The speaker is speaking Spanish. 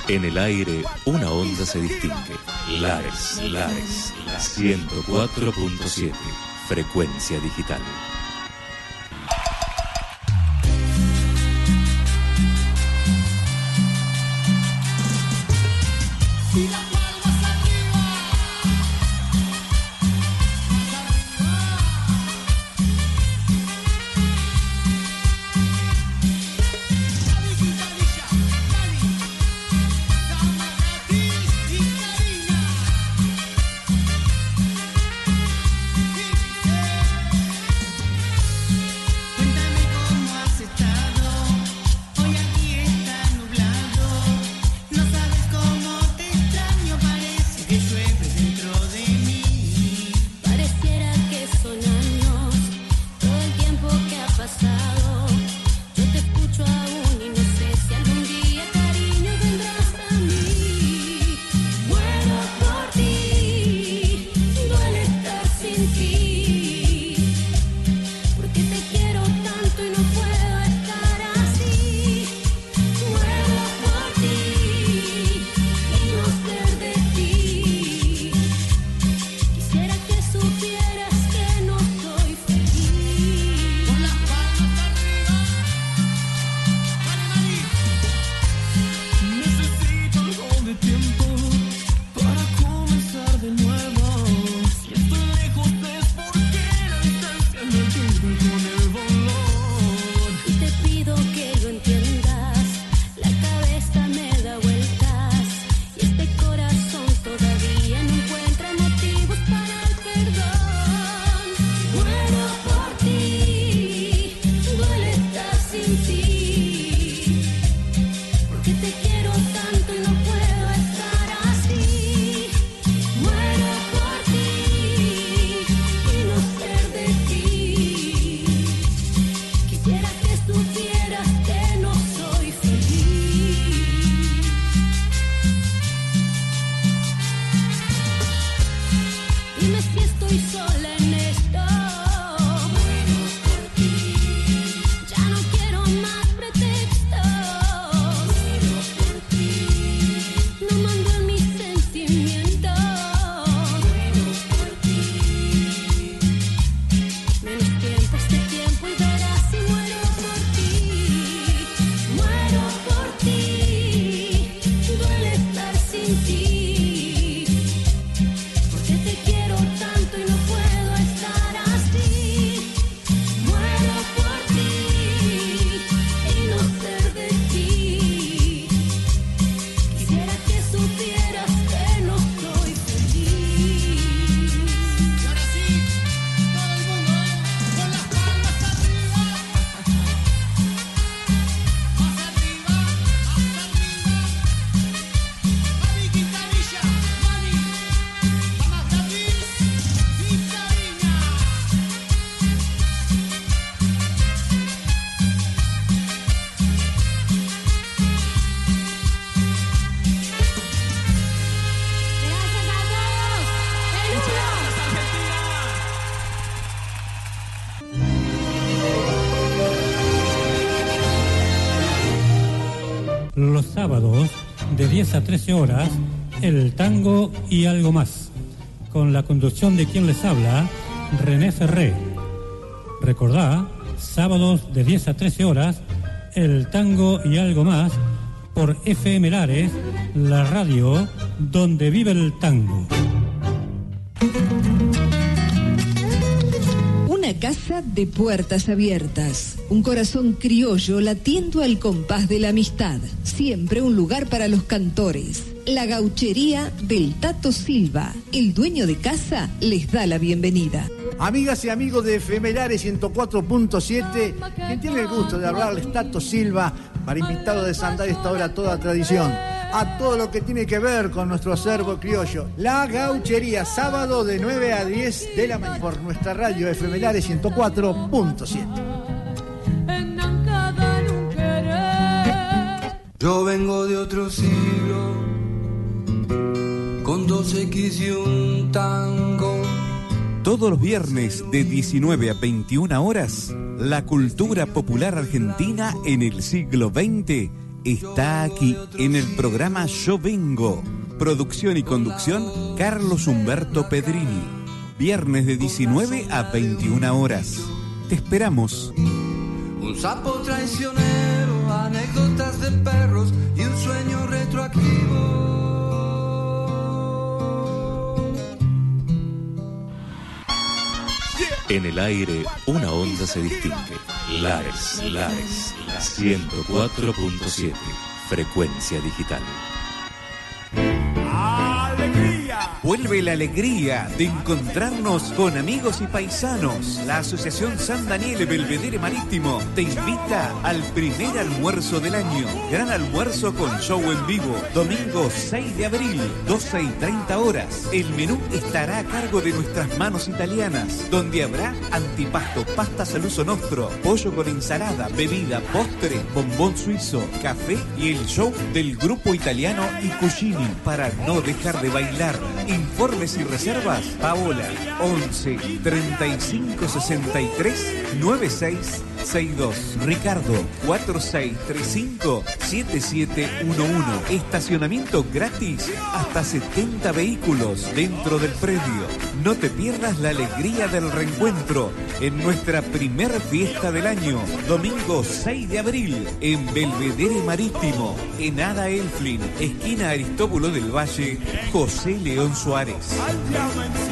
En el aire, una onda se distingue. Lares, 104.7, frecuencia digital. Los sábados, de 10 a 13 horas, el tango y algo más, con la conducción de quien les habla, René Ferré. Recordá, sábados de 10 a 13 horas, el tango y algo más, por FM Lares, la radio donde vive el tango. Una casa de puertas abiertas, un corazón criollo latiendo al compás de la amistad, siempre un lugar para los cantores. La gauchería del Tato Silva, el dueño de casa, les da la bienvenida. Amigas y amigos de FM Lares 104.7, quien tiene el gusto de hablarles, Tato Silva, para invitarlos a desandar esta hora toda tradición, a todo lo que tiene que ver con nuestro acervo criollo. La gauchería, sábado de 9 a 10 de la mañana, por nuestra radio FM Lares 104.7. Yo vengo de otro siglo, con 2X y un tango. Todos los viernes de 19 a 21 horas, la cultura popular argentina en el siglo XX está aquí en el programa Yo Vengo. Producción y conducción, Carlos Humberto Pedrini. Viernes de 19 a 21 horas. Te esperamos. Un sapo traicionero, anécdotas de perros y un sueño retroactivo. En el aire, una onda se distingue. Lares, 104.7. Frecuencia digital. Vuelve la alegría de encontrarnos con amigos y paisanos. La Asociación San Daniele Belvedere Marítimo te invita al primer almuerzo del año. Gran almuerzo con show en vivo. Domingo 6 de abril, 12:30 horas. El menú estará a cargo de nuestras manos italianas, donde habrá antipasto, pastas al uso nostro, pollo con ensalada, bebida, postre, bombón suizo, café y el show del grupo italiano I Cugini para no dejar de bailar. Informes y reservas, Paola, 11 35 63 9662. Ricardo, 4635 7711. Estacionamiento gratis hasta 70 vehículos dentro del predio. No te pierdas la alegría del reencuentro en nuestra primer fiesta del año, domingo 6 de abril, en Belvedere Marítimo, en Ada Elflin, esquina Aristóbulo del Valle, José León Suárez.